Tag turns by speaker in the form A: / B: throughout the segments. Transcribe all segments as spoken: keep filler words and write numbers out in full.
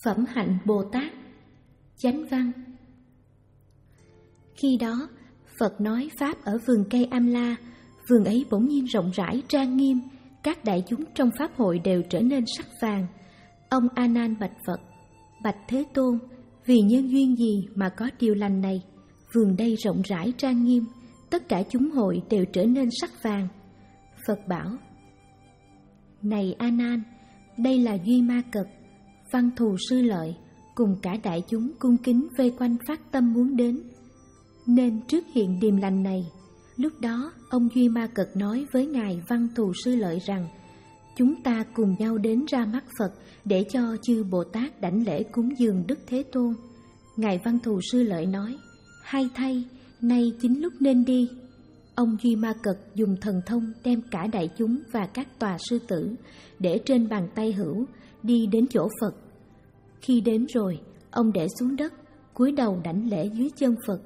A: Phẩm hạnh Bồ Tát. Chánh văn. Khi đó, Phật nói Pháp ở vườn cây Amla. Vườn ấy bỗng nhiên rộng rãi, trang nghiêm. Các đại chúng trong Pháp hội đều trở nên sắc vàng. Ông A Nan bạch Phật: Bạch Thế Tôn, vì nhân duyên gì mà có điều lành này? Vườn đây rộng rãi, trang nghiêm, tất cả chúng hội đều trở nên sắc vàng. Phật bảo: Này A Nan, đây là Duy Ma Cật, Văn Thù Sư Lợi cùng cả đại chúng cung kính vây quanh phát tâm muốn đến, nên trước hiện điềm lành này. Lúc đó ông Duy Ma Cật nói với ngài Văn Thù Sư Lợi rằng: Chúng ta cùng nhau đến ra mắt Phật để cho chư Bồ Tát đảnh lễ cúng dường Đức Thế Tôn. Ngài Văn Thù Sư Lợi nói: Hay thay, nay chính lúc nên đi. Ông Duy Ma Cật dùng thần thông đem cả đại chúng và các tòa sư tử để trên bàn tay hữu, đi đến chỗ Phật. Khi đến rồi, ông để xuống đất, cúi đầu đảnh lễ dưới chân Phật.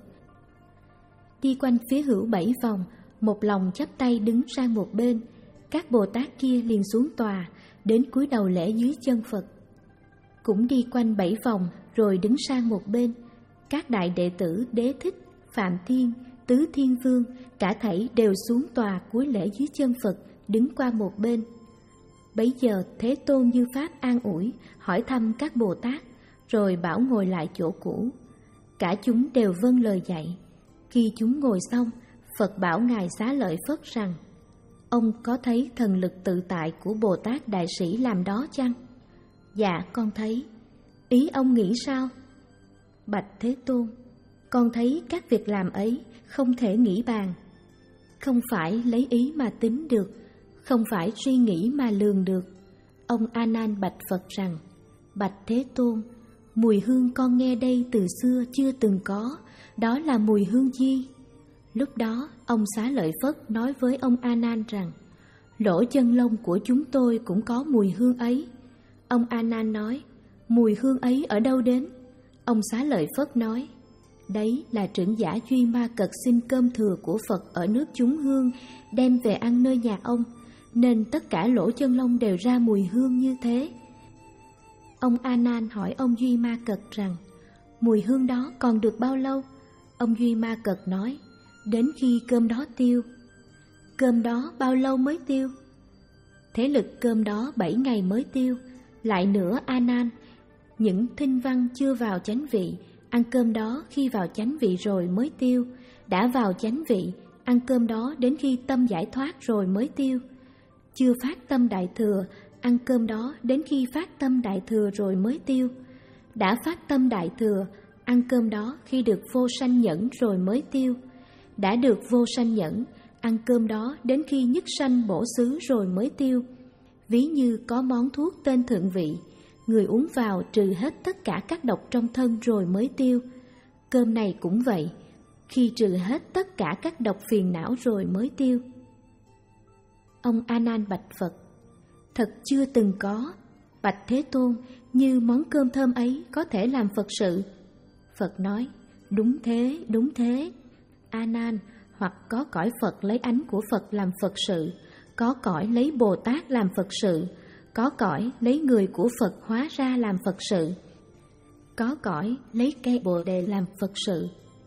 A: Đi quanh phía hữu bảy vòng, một lòng chắp tay đứng sang một bên. Các Bồ Tát kia liền xuống tòa, đến cúi đầu lễ dưới chân Phật. Cũng đi quanh bảy vòng rồi đứng sang một bên. Các đại đệ tử Đế Thích, Phạm Thiên, Tứ Thiên Vương, cả thảy đều xuống tòa cúi lễ dưới chân Phật, đứng qua một bên. Bấy giờ Thế Tôn như Pháp an ủi, hỏi thăm các Bồ Tát, rồi bảo ngồi lại chỗ cũ. Cả chúng đều vâng lời dạy. Khi chúng ngồi xong, Phật bảo ngài Xá Lợi Phất rằng: Ông có thấy thần lực tự tại của Bồ Tát Đại Sĩ làm đó chăng? Dạ con thấy. Ý ông nghĩ sao? Bạch Thế Tôn, con thấy các việc làm ấy không thể nghĩ bàn. Không phải lấy ý mà tính được, không phải suy nghĩ mà lường được. Ông A Nan bạch Phật rằng: Bạch Thế Tôn, mùi hương con nghe đây từ xưa chưa từng có, đó là mùi hương gì? Lúc đó ông Xá Lợi Phất nói với ông A Nan rằng: Lỗ chân lông của chúng tôi cũng có mùi hương ấy. Ông A Nan nói: Mùi hương ấy ở đâu đến? Ông Xá Lợi Phất nói: Đấy là trưởng giả Duy Ma Cật xin cơm thừa của Phật ở nước chúng hương, đem về ăn nơi nhà ông, nên tất cả lỗ chân lông đều ra mùi hương như thế. Ông A Nan hỏi ông Duy Ma Cật rằng: Mùi hương đó còn được bao lâu? Ông Duy Ma Cật nói: Đến khi cơm đó tiêu. Cơm đó bao lâu mới tiêu? Thế lực cơm đó bảy ngày mới tiêu. Lại nữa A Nan, những thinh văn chưa vào chánh vị, ăn cơm đó khi vào chánh vị rồi mới tiêu. Đã vào chánh vị, ăn cơm đó đến khi tâm giải thoát rồi mới tiêu. Chưa phát tâm đại thừa, ăn cơm đó đến khi phát tâm đại thừa rồi mới tiêu. Đã phát tâm đại thừa, ăn cơm đó khi được vô sanh nhẫn rồi mới tiêu. Đã được vô sanh nhẫn, ăn cơm đó đến khi nhất sanh bổ xứ rồi mới tiêu. Ví như có món thuốc tên thượng vị, người uống vào trừ hết tất cả các độc trong thân rồi mới tiêu. Cơm này cũng vậy, khi trừ hết tất cả các độc phiền não rồi mới tiêu. Ông A Nan bạch Phật: Thật chưa từng có. Bạch Thế Tôn, như món cơm thơm ấy có thể làm Phật sự? Phật nói: Đúng thế, đúng thế. A Nan, hoặc có cõi Phật lấy ánh của Phật làm Phật sự, có cõi lấy Bồ Tát làm Phật sự, có cõi lấy người của Phật hóa ra làm Phật sự, có cõi lấy cây Bồ Đề làm Phật sự,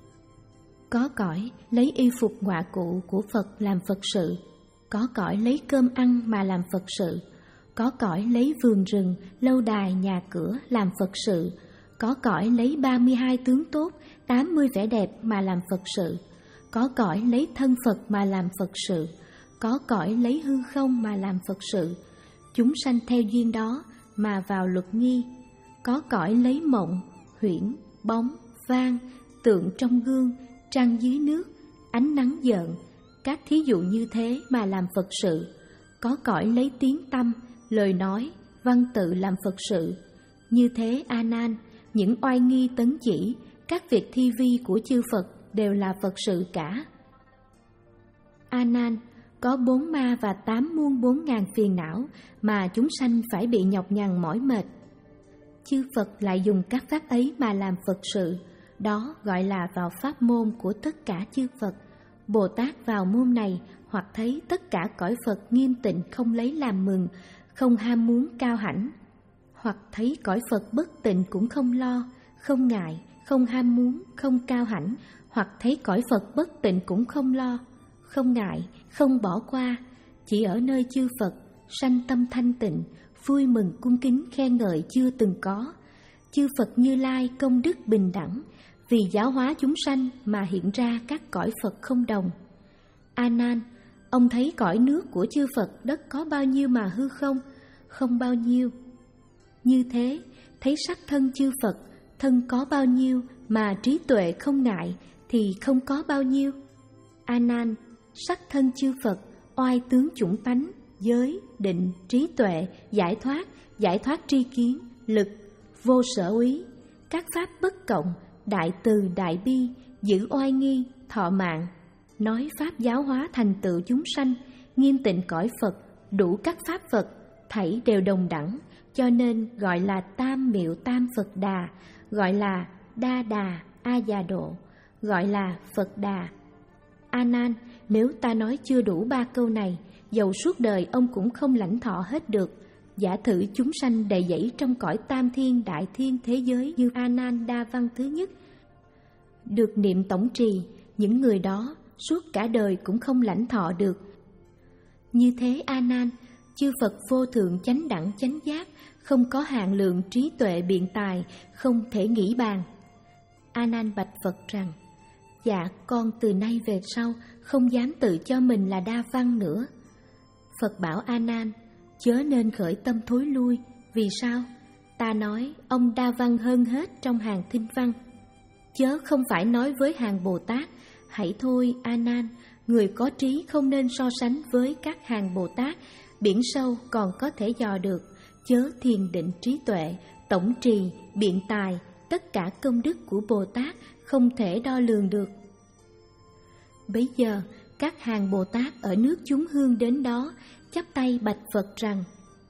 A: có cõi lấy y phục ngọa cụ của Phật làm Phật sự, có cõi lấy cơm ăn mà làm Phật sự, có cõi lấy vườn rừng, lâu đài, nhà cửa làm Phật sự, có cõi lấy ba mươi hai tướng tốt, tám mươi vẻ đẹp mà làm Phật sự, có cõi lấy thân Phật mà làm Phật sự, có cõi lấy hư không mà làm Phật sự. Chúng sanh theo duyên đó mà vào luật nghi. Có cõi lấy mộng, huyễn, bóng, vang, tượng trong gương, trăng dưới nước, ánh nắng giận, các thí dụ như thế mà làm Phật sự. Có cõi lấy tiếng tâm, lời nói, văn tự làm Phật sự. Như thế A Nan, những oai nghi tấn chỉ, các việc thi vi của chư Phật đều là Phật sự cả. A Nan, có bốn ma và tám muôn bốn ngàn phiền não mà chúng sanh phải bị nhọc nhằn mỏi mệt. Chư Phật lại dùng các pháp ấy mà làm Phật sự, đó gọi là vào pháp môn của tất cả chư Phật. Bồ Tát vào môn này hoặc thấy tất cả cõi Phật nghiêm tịnh không lấy làm mừng, không ham muốn cao hãnh, hoặc thấy cõi Phật bất tịnh cũng không lo, không ngại, không ham muốn, không cao hãnh, hoặc thấy cõi Phật bất tịnh cũng không lo, không ngại, không bỏ qua, chỉ ở nơi chư Phật, sanh tâm thanh tịnh, vui mừng cung kính khen ngợi chưa từng có. Chư Phật Như Lai công đức bình đẳng, vì giáo hóa chúng sanh mà hiện ra các cõi Phật không đồng. A Nan, ông thấy cõi nước của chư Phật đất có bao nhiêu mà hư không? Không bao nhiêu. Như thế, thấy sắc thân chư Phật, thân có bao nhiêu mà trí tuệ không ngại thì không có bao nhiêu. A Nan, sắc thân chư Phật, oai tướng chủng tánh, giới, định, trí tuệ, giải thoát, giải thoát tri kiến, lực, vô sở úy, các pháp bất cộng, đại từ đại bi, giữ oai nghi, thọ mạng, nói pháp giáo hóa thành tựu chúng sanh, nghiêm tịnh cõi Phật, đủ các pháp Phật, thảy đều đồng đẳng, cho nên gọi là Tam Miệu Tam Phật Đà, gọi là Đa Đà A Già Độ, gọi là Phật Đà. A Nan, nếu ta nói chưa đủ ba câu này, dầu suốt đời ông cũng không lãnh thọ hết được. Giả thử chúng sanh đầy dẫy trong cõi tam thiên đại thiên thế giới như A Nan Đa Văn thứ nhất, được niệm tổng trì, những người đó suốt cả đời cũng không lãnh thọ được. Như thế A Nan, chư Phật vô thượng chánh đẳng chánh giác, không có hạn lượng trí tuệ biện tài, không thể nghĩ bàn. A Nan bạch Phật rằng: Dạ, con từ nay về sau không dám tự cho mình là đa văn nữa. Phật bảo A Nan: Chớ nên khởi tâm thối lui. Vì sao? Ta nói ông đa văn hơn hết trong hàng thinh văn, chớ không phải nói với hàng Bồ Tát. Hãy thôi A Nan, người có trí không nên so sánh với các hàng Bồ Tát. Biển sâu còn có thể dò được, chớ thiền định trí tuệ, tổng trì, biện tài, tất cả công đức của Bồ Tát không thể đo lường được. Bấy giờ các hàng Bồ Tát ở nước chúng hương đến đó chắp tay bạch Phật rằng: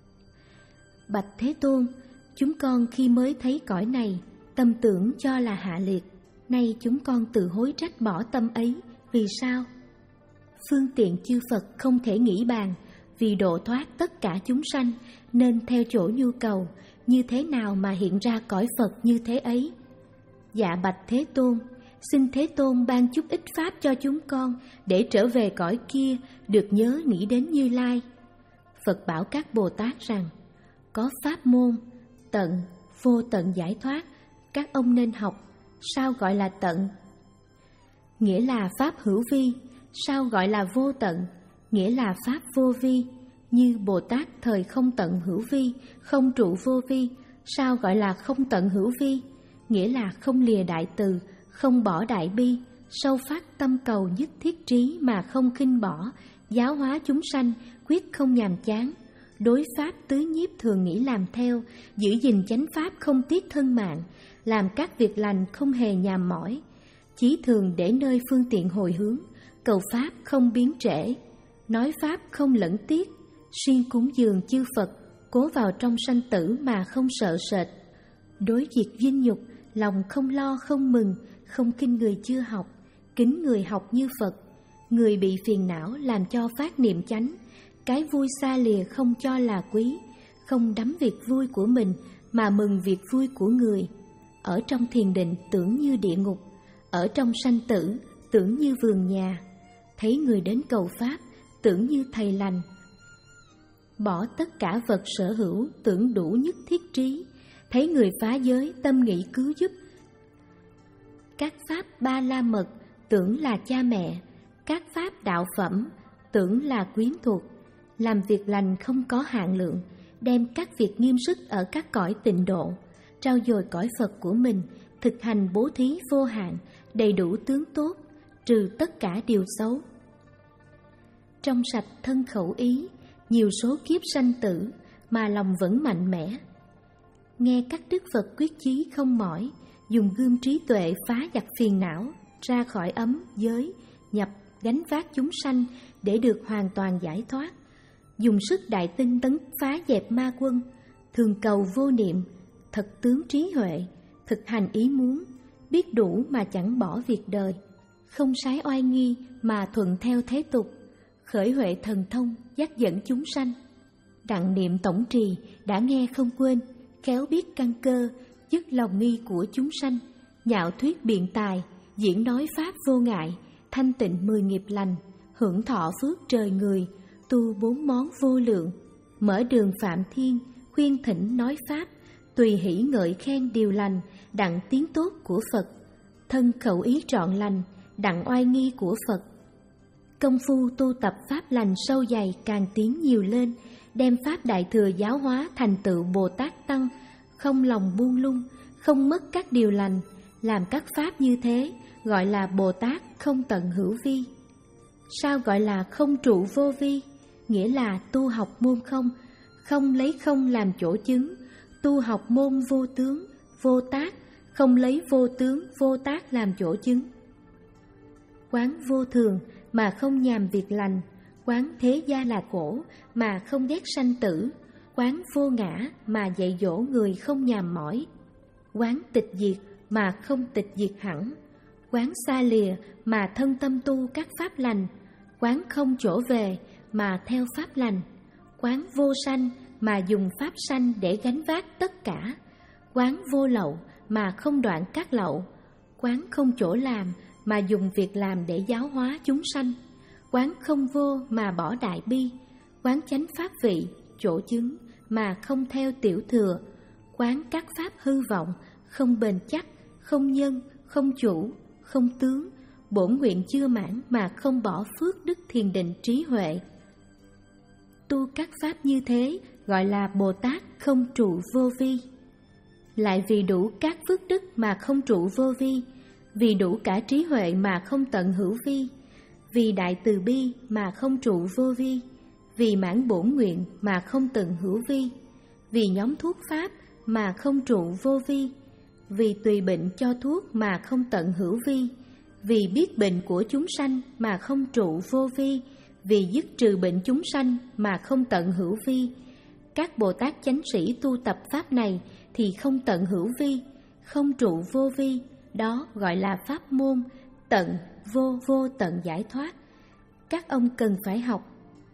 A: Bạch Thế Tôn, chúng con khi mới thấy cõi này, tâm tưởng cho là hạ liệt, nay chúng con tự hối trách bỏ tâm ấy. Vì sao? Phương tiện chư Phật không thể nghĩ bàn, vì độ thoát tất cả chúng sanh nên theo chỗ nhu cầu, như thế nào mà hiện ra cõi Phật như thế ấy. Dạ bạch Thế Tôn, xin Thế Tôn ban chút ít pháp cho chúng con để trở về cõi kia, được nhớ nghĩ đến Như Lai. Phật bảo các Bồ Tát rằng: Có pháp môn tận, vô tận giải thoát, các ông nên học. Sao gọi là tận? Nghĩa là pháp hữu vi. Sao gọi là vô tận? Nghĩa là pháp vô vi. Như Bồ Tát thời không tận hữu vi, không trụ vô vi. Sao gọi là không tận hữu vi? Nghĩa là không lìa đại từ, không bỏ đại bi, sâu phát tâm cầu nhất thiết trí mà không khinh bỏ, giáo hóa chúng sanh, quyết không nhàm chán. Đối pháp tứ nhiếp thường nghĩ làm theo, giữ gìn chánh pháp không tiếc thân mạng, làm các việc lành không hề nhàm mỏi, chí thường để nơi phương tiện hồi hướng, cầu pháp không biến trễ, nói pháp không lẫn tiếc, siêng cúng dường chư Phật, cố vào trong sanh tử mà không sợ sệt. Đối việc vinh nhục, lòng không lo không mừng, không khinh người chưa học, kính người học như Phật. Người bị phiền não làm cho phát niệm chánh, cái vui xa lìa không cho là quý, không đắm việc vui của mình mà mừng việc vui của người. Ở trong thiền định tưởng như địa ngục, ở trong sanh tử tưởng như vườn nhà, thấy người đến cầu pháp tưởng như thầy lành. Bỏ tất cả vật sở hữu tưởng đủ nhất thiết trí, thấy người phá giới tâm nghĩ cứu giúp. Các pháp ba la mật tưởng là cha mẹ, các pháp đạo phẩm tưởng là quyến thuộc. Làm việc lành không có hạn lượng, đem các việc nghiêm sức ở các cõi tịnh độ, trao dồi cõi Phật của mình, thực hành bố thí vô hạn, đầy đủ tướng tốt, trừ tất cả điều xấu. Trong sạch thân khẩu ý, nhiều số kiếp sanh tử mà lòng vẫn mạnh mẽ. Nghe các đức Phật quyết chí không mỏi, dùng gươm trí tuệ phá giặc phiền não, ra khỏi ấm giới, nhập gánh vác chúng sanh để được hoàn toàn giải thoát. Dùng sức đại tinh tấn phá dẹp ma quân, thường cầu vô niệm, thật tướng trí huệ, thực hành ý muốn, biết đủ mà chẳng bỏ việc đời, không sái oai nghi mà thuận theo thế tục, khởi huệ thần thông dắt dẫn chúng sanh. Đặng niệm tổng trì đã nghe không quên, khéo biết căn cơ, dứt lòng nghi của chúng sanh, nhạo thuyết biện tài, diễn nói pháp vô ngại, thanh tịnh mười nghiệp lành, hưởng thọ phước trời người, tu bốn món vô lượng, mở đường phạm thiên, khuyên thỉnh nói pháp, tùy hỷ ngợi khen điều lành, đặng tiếng tốt của Phật, thân khẩu ý trọn lành, đặng oai nghi của Phật. Công phu tu tập pháp lành sâu dày càng tiến nhiều lên, đem pháp đại thừa giáo hóa thành tựu Bồ Tát Tăng, không lòng buông lung, không mất các điều lành, làm các pháp như thế, gọi là Bồ Tát không tận hữu vi. Sao gọi là không trụ vô vi? Nghĩa là tu học môn không, không lấy không làm chỗ chứng, tu học môn vô tướng, vô tác, không lấy vô tướng, vô tác làm chỗ chứng. Quán vô thường mà không nhàm việc lành, quán thế gia là khổ mà không ghét sanh tử, quán vô ngã mà dạy dỗ người không nhàm mỏi, quán tịch diệt mà không tịch diệt hẳn, quán xa lìa mà thân tâm tu các pháp lành, quán không chỗ về mà theo pháp lành, quán vô sanh mà dùng pháp sanh để gánh vác tất cả, quán vô lậu mà không đoạn các lậu, quán không chỗ làm mà dùng việc làm để giáo hóa chúng sanh, quán không vô mà bỏ đại bi, quán chánh pháp vị, chỗ chứng mà không theo tiểu thừa, quán các pháp hư vọng, không bền chắc, không nhân, không chủ, không tướng, bổn nguyện chưa mãn mà không bỏ phước đức thiền định trí huệ. Tu các pháp như thế gọi là Bồ Tát không trụ vô vi. Lại vì đủ các phước đức mà không trụ vô vi, vì đủ cả trí huệ mà không tận hữu vi, vì đại từ bi mà không trụ vô vi, vì mãn bổn nguyện mà không tận hữu vi, vì nhóm thuốc pháp mà không trụ vô vi, vì tùy bệnh cho thuốc mà không tận hữu vi, vì biết bệnh của chúng sanh mà không trụ vô vi, vì dứt trừ bệnh chúng sanh mà không tận hữu vi. Các Bồ Tát chánh sĩ tu tập pháp này thì không tận hữu vi, không trụ vô vi, đó gọi là pháp môn tận vô vô tận giải thoát. Các ông cần phải học.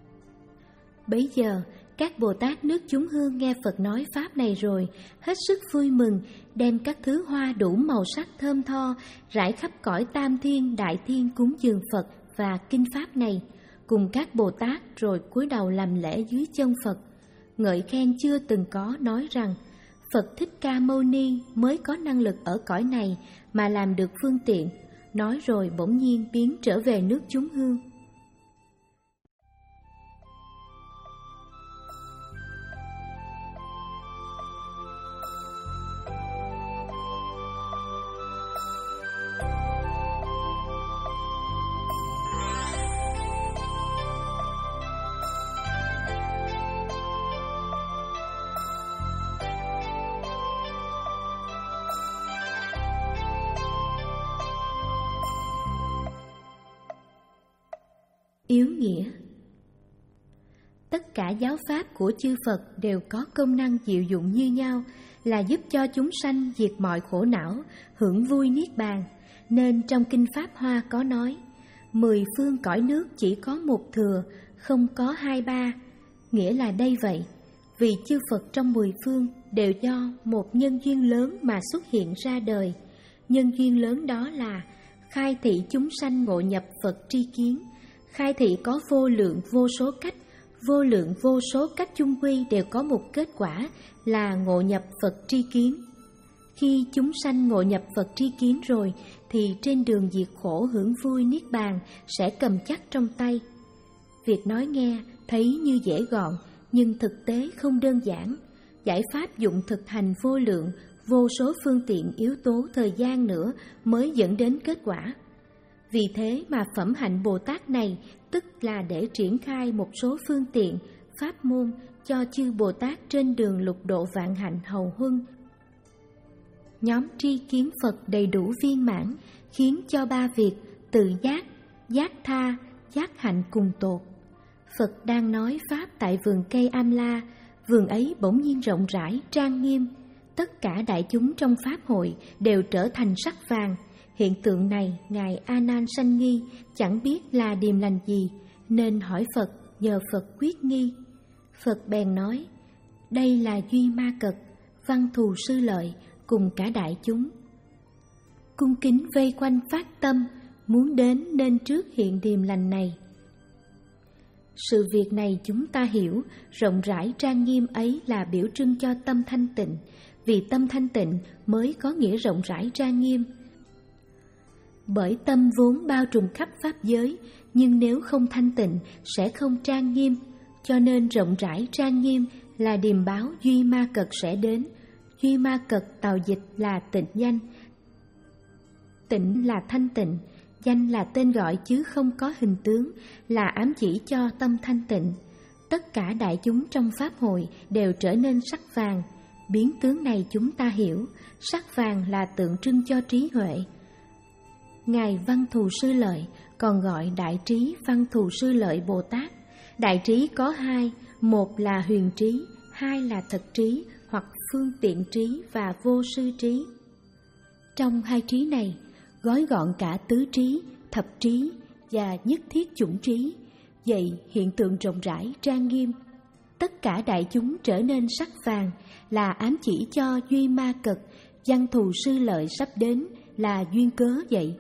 A: Bấy giờ, các Bồ Tát nước chúng hương nghe Phật nói pháp này rồi, hết sức vui mừng, đem các thứ hoa đủ màu sắc thơm tho, rải khắp cõi tam thiên, đại thiên cúng dường Phật và kinh pháp này, cùng các Bồ Tát rồi cúi đầu làm lễ dưới chân Phật, ngợi khen chưa từng có, nói rằng Phật Thích Ca Mâu Ni mới có năng lực ở cõi này mà làm được phương tiện, nói rồi bỗng nhiên biến trở về nước chúng hương. Yếu nghĩa. Tất cả giáo pháp của chư Phật đều có công năng diệu dụng như nhau, là giúp cho chúng sanh diệt mọi khổ não, hưởng vui niết bàn. Nên trong kinh Pháp Hoa có nói, mười phương cõi nước chỉ có một thừa, không có hai ba. Nghĩa là đây vậy, vì chư Phật trong mười phương đều do một nhân duyên lớn mà xuất hiện ra đời. Nhân duyên lớn đó là khai thị chúng sanh ngộ nhập Phật tri kiến. Khai thị có vô lượng vô số cách, vô lượng vô số cách chung quy đều có một kết quả là ngộ nhập Phật tri kiến. Khi chúng sanh ngộ nhập Phật tri kiến rồi, thì trên đường diệt khổ hưởng vui niết bàn sẽ cầm chắc trong tay. Việc nói nghe thấy như dễ gọn, nhưng thực tế không đơn giản. Giải pháp dụng thực hành vô lượng, vô số phương tiện yếu tố thời gian nữa mới dẫn đến kết quả. Vì thế mà phẩm hạnh Bồ Tát này tức là để triển khai một số phương tiện, pháp môn cho chư Bồ Tát trên đường lục độ vạn hạnh hầu huân. Nhóm tri kiến Phật đầy đủ viên mãn, khiến cho ba việc tự giác, giác tha, giác hạnh cùng tột. Phật đang nói pháp tại vườn cây Am La, vườn ấy bỗng nhiên rộng rãi, trang nghiêm. Tất cả đại chúng trong pháp hội đều trở thành sắc vàng. Hiện tượng này Ngài A Nan sanh nghi, chẳng biết là điềm lành gì, nên hỏi Phật, nhờ Phật quyết nghi. Phật bèn nói, đây là duy ma cật, Văn Thù Sư Lợi cùng cả đại chúng cung kính vây quanh phát tâm muốn đến nên trước hiện điềm lành này. Sự việc này chúng ta hiểu, rộng rãi trang nghiêm ấy là biểu trưng cho tâm thanh tịnh, vì tâm thanh tịnh mới có nghĩa rộng rãi trang nghiêm. Bởi tâm vốn bao trùm khắp pháp giới, nhưng nếu không thanh tịnh sẽ không trang nghiêm, cho nên rộng rãi trang nghiêm là điềm báo duy ma cật sẽ đến. Duy ma cật tào dịch là tịnh danh. Tịnh là thanh tịnh, danh là tên gọi chứ không có hình tướng, là ám chỉ cho tâm thanh tịnh. Tất cả đại chúng trong pháp hội đều trở nên sắc vàng. Biến tướng này chúng ta hiểu, sắc vàng là tượng trưng cho trí huệ. Ngài Văn Thù Sư Lợi còn gọi Đại Trí Văn Thù Sư Lợi Bồ Tát. Đại trí có hai, một là huyền trí, hai là thật trí hoặc phương tiện trí và vô sư trí. Trong hai trí này, gói gọn cả tứ trí, thập trí và nhất thiết chủng trí, vậy hiện tượng rộng rãi trang nghiêm. Tất cả đại chúng trở nên sắc vàng là ám chỉ cho duy ma cật, Văn Thù Sư Lợi sắp đến là duyên cớ vậy.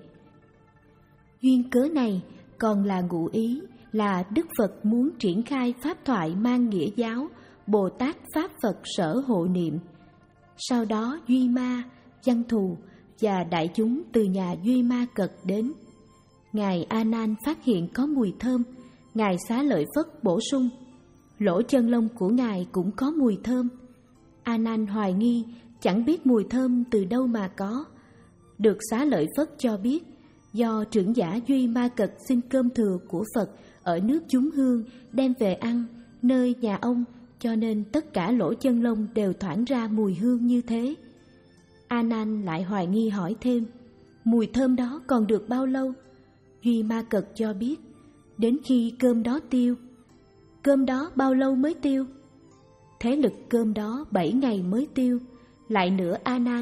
A: Duyên cớ này còn là ngụ ý, là Đức Phật muốn triển khai pháp thoại mang nghĩa giáo, Bồ Tát Pháp Phật sở hộ niệm. Sau đó Duy Ma, Văn Thù và đại chúng từ nhà Duy Ma Cật đến. Ngài A Nan phát hiện có mùi thơm, Ngài Xá Lợi Phất bổ sung, lỗ chân lông của Ngài cũng có mùi thơm. A Nan hoài nghi, chẳng biết mùi thơm từ đâu mà có. Được Xá Lợi Phất cho biết, do trưởng giả Duy Ma Cật xin cơm thừa của Phật ở nước chúng hương đem về ăn nơi nhà ông, cho nên tất cả lỗ chân lông đều thoảng ra mùi hương như thế. A Nan lại hoài nghi hỏi thêm, mùi thơm đó còn được bao lâu? Duy Ma Cật cho biết, đến khi cơm đó tiêu. Cơm đó bao lâu mới tiêu? Thế lực cơm đó bảy ngày mới tiêu. Lại nữa A Nan,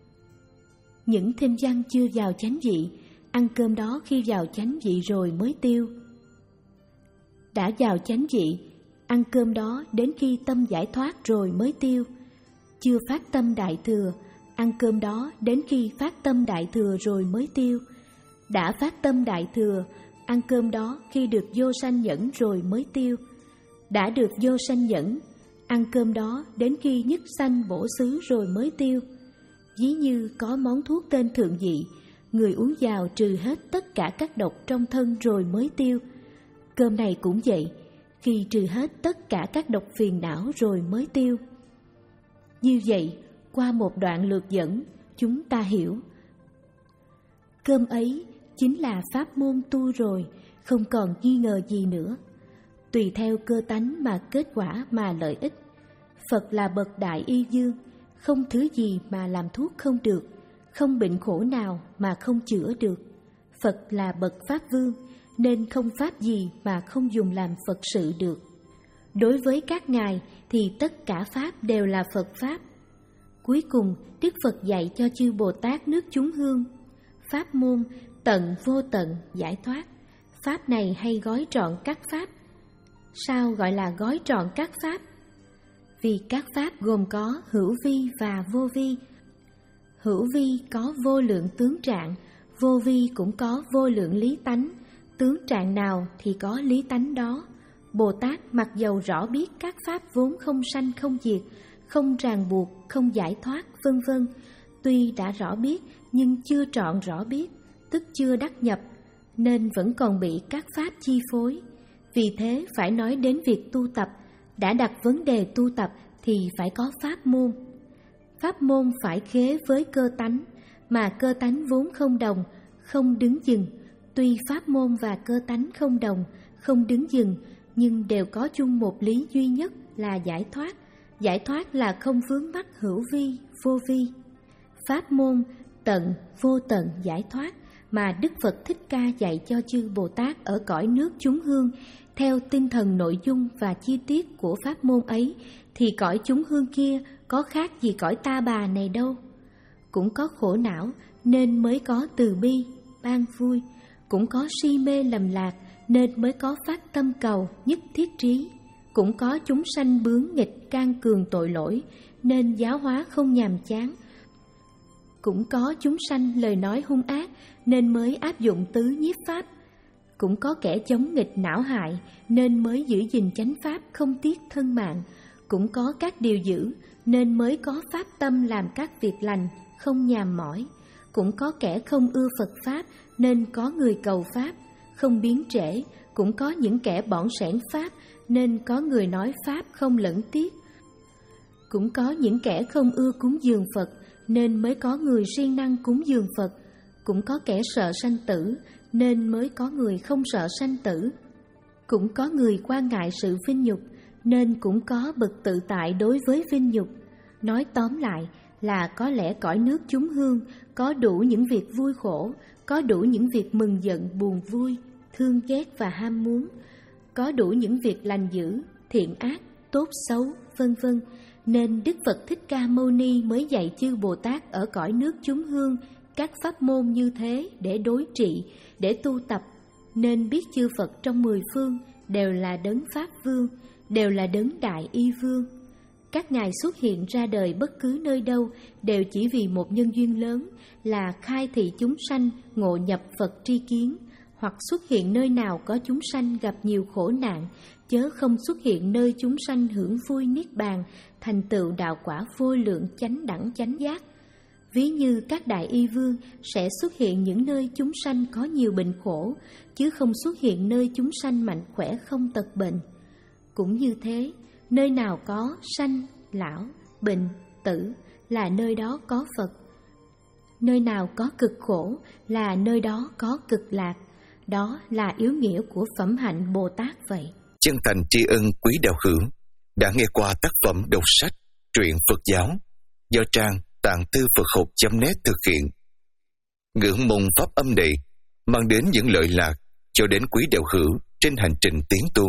A: những thinh văn chưa vào chánh vị, ăn cơm đó khi vào chánh vị rồi mới tiêu. Đã vào chánh vị, ăn cơm đó đến khi tâm giải thoát rồi mới tiêu. Chưa phát tâm đại thừa, ăn cơm đó đến khi phát tâm đại thừa rồi mới tiêu. Đã phát tâm đại thừa, ăn cơm đó khi được vô sanh nhẫn rồi mới tiêu. Đã được vô sanh nhẫn, ăn cơm đó đến khi nhất sanh bổ xứ rồi mới tiêu. Ví như có món thuốc tên thượng vị, người uống vào trừ hết tất cả các độc trong thân rồi mới tiêu. Cơm này cũng vậy, khi trừ hết tất cả các độc phiền não rồi mới tiêu. Như vậy, qua một đoạn lược dẫn, chúng ta hiểu. Cơm ấy chính là pháp môn tu rồi, không còn nghi ngờ gì nữa. Tùy theo cơ tánh mà kết quả mà lợi ích. Phật là bậc đại y dương, không thứ gì mà làm thuốc không được, không bệnh khổ nào mà không chữa được. Phật là bậc pháp vương, nên không pháp gì mà không dùng làm Phật sự được. Đối với các ngài thì tất cả pháp đều là Phật pháp. Cuối cùng, Đức Phật dạy cho chư Bồ Tát nước chúng hương pháp môn tận vô tận giải thoát. Pháp này hay gói trọn các pháp. Sao gọi là gói trọn các pháp? Vì các pháp gồm có hữu vi và vô vi. Hữu vi có vô lượng tướng trạng, vô vi cũng có vô lượng lý tánh. Tướng trạng nào thì có lý tánh đó. Bồ Tát mặc dầu rõ biết các pháp vốn không sanh không diệt, không ràng buộc, không giải thoát, vân vân. Tuy đã rõ biết nhưng chưa trọn rõ biết, tức chưa đắc nhập, nên vẫn còn bị các pháp chi phối. Vì thế phải nói đến việc tu tập. Đã đặt vấn đề tu tập thì phải có pháp môn. Pháp môn phải khế với cơ tánh, mà cơ tánh vốn không đồng, không đứng dừng. Tuy pháp môn và cơ tánh không đồng, không đứng dừng, nhưng đều có chung một lý duy nhất là giải thoát. Giải thoát là không vướng mắc hữu vi, vô vi. Pháp môn tận, vô tận giải thoát mà Đức Phật Thích Ca dạy cho chư Bồ Tát ở cõi nước chúng hương, theo tinh thần nội dung và chi tiết của pháp môn ấy, thì cõi chúng hương kia có khác gì cõi ta bà này đâu. Cũng có khổ não nên mới có từ bi, ban vui. Cũng có si mê lầm lạc nên mới có phát tâm cầu, nhất thiết trí. Cũng có chúng sanh bướng nghịch can cường tội lỗi nên giáo hóa không nhàm chán. Cũng có chúng sanh lời nói hung ác nên mới áp dụng tứ nhiếp pháp. Cũng có kẻ chống nghịch não hại nên mới giữ gìn chánh pháp không tiếc thân mạng. Cũng có các điều dữ nên mới có pháp tâm làm các việc lành không nhàm mỏi. Cũng có kẻ không ưa Phật pháp nên có người cầu pháp không biến trễ. Cũng có những kẻ bỏng sẻn pháp nên có người nói pháp không lẫn tiếc. Cũng có những kẻ không ưa cúng dường Phật nên mới có người siêng năng cúng dường Phật. Cũng có kẻ sợ sanh tử nên mới có người không sợ sanh tử. Cũng có người quan ngại sự vinh nhục nên cũng có bậc tự tại đối với vinh nhục. Nói tóm lại là có lẽ cõi nước chúng hương có đủ những việc vui khổ, có đủ những việc mừng giận buồn vui, thương ghét và ham muốn, có đủ những việc lành dữ, thiện ác, tốt xấu, vân vân. Nên Đức Phật Thích Ca Mâu Ni mới dạy chư Bồ Tát ở cõi nước chúng hương các pháp môn như thế để đối trị, để tu tập. Nên biết chư Phật trong mười phương đều là đấng Pháp Vương, đều là đấng Đại Y Vương. Các ngài xuất hiện ra đời bất cứ nơi đâu đều chỉ vì một nhân duyên lớn là khai thị chúng sanh ngộ nhập Phật tri kiến, hoặc xuất hiện nơi nào có chúng sanh gặp nhiều khổ nạn, chớ không xuất hiện nơi chúng sanh hưởng vui niết bàn, thành tựu đạo quả vô lượng chánh đẳng chánh giác. Ví như các đại y vương sẽ xuất hiện những nơi chúng sanh có nhiều bệnh khổ, chứ không xuất hiện nơi chúng sanh mạnh khỏe không tật bệnh. Cũng như thế, nơi nào có sanh, lão, bệnh, tử là nơi đó có Phật. Nơi nào có cực khổ là nơi đó có cực lạc. Đó là yếu nghĩa của phẩm hạnh Bồ Tát vậy.
B: Chân thành tri ân quý đạo hữu đã nghe qua tác phẩm đọc sách Truyện Phật giáo do trang tạng thư Phật học chấm net thực hiện. Ngưỡng mong pháp âm này mang đến những lợi lạc cho đến quý đạo hữu trên hành trình tiến tu.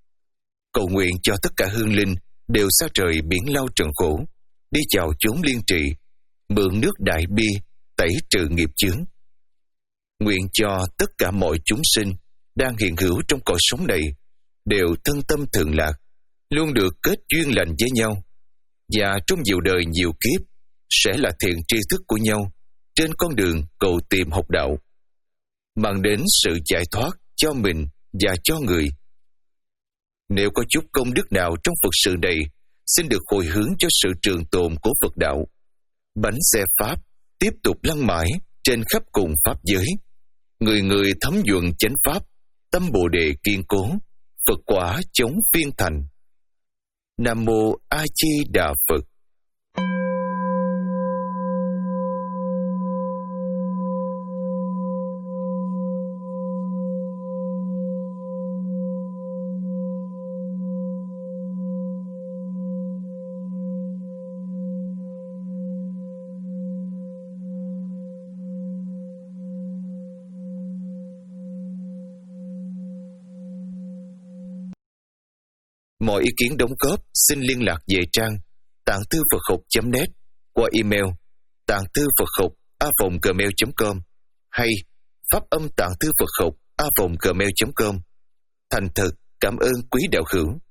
B: Cầu nguyện cho tất cả hương linh đều xa trời biển lao trần khổ, đi chào chốn liên trị, mượn nước đại bi tẩy trừ nghiệp chướng. Nguyện cho tất cả mọi chúng sinh đang hiện hữu trong cõi sống này đều thân tâm thượng lạc, luôn được kết duyên lành với nhau, và trong nhiều đời nhiều kiếp sẽ là thiện tri thức của nhau trên con đường cầu tìm học đạo, mang đến sự giải thoát cho mình và cho người. Nếu có chút công đức nào trong Phật sự này, xin được hồi hướng cho sự trường tồn của Phật đạo. Bánh xe Pháp tiếp tục lăn mãi trên khắp cùng Pháp giới. Người người thấm nhuận chánh Pháp, tâm Bồ Đề kiên cố, Phật quả chống phiên thành. Nam Mô A Di Đà Phật. Mọi ý kiến đóng góp xin liên lạc về trang tạng thư Phật học chấm net qua email tạng thư Phật học a vòng gmail chấm com hay pháp âm tạng thư Phật học a vòng gmail chấm com. Thành thật cảm ơn quý đạo hữu.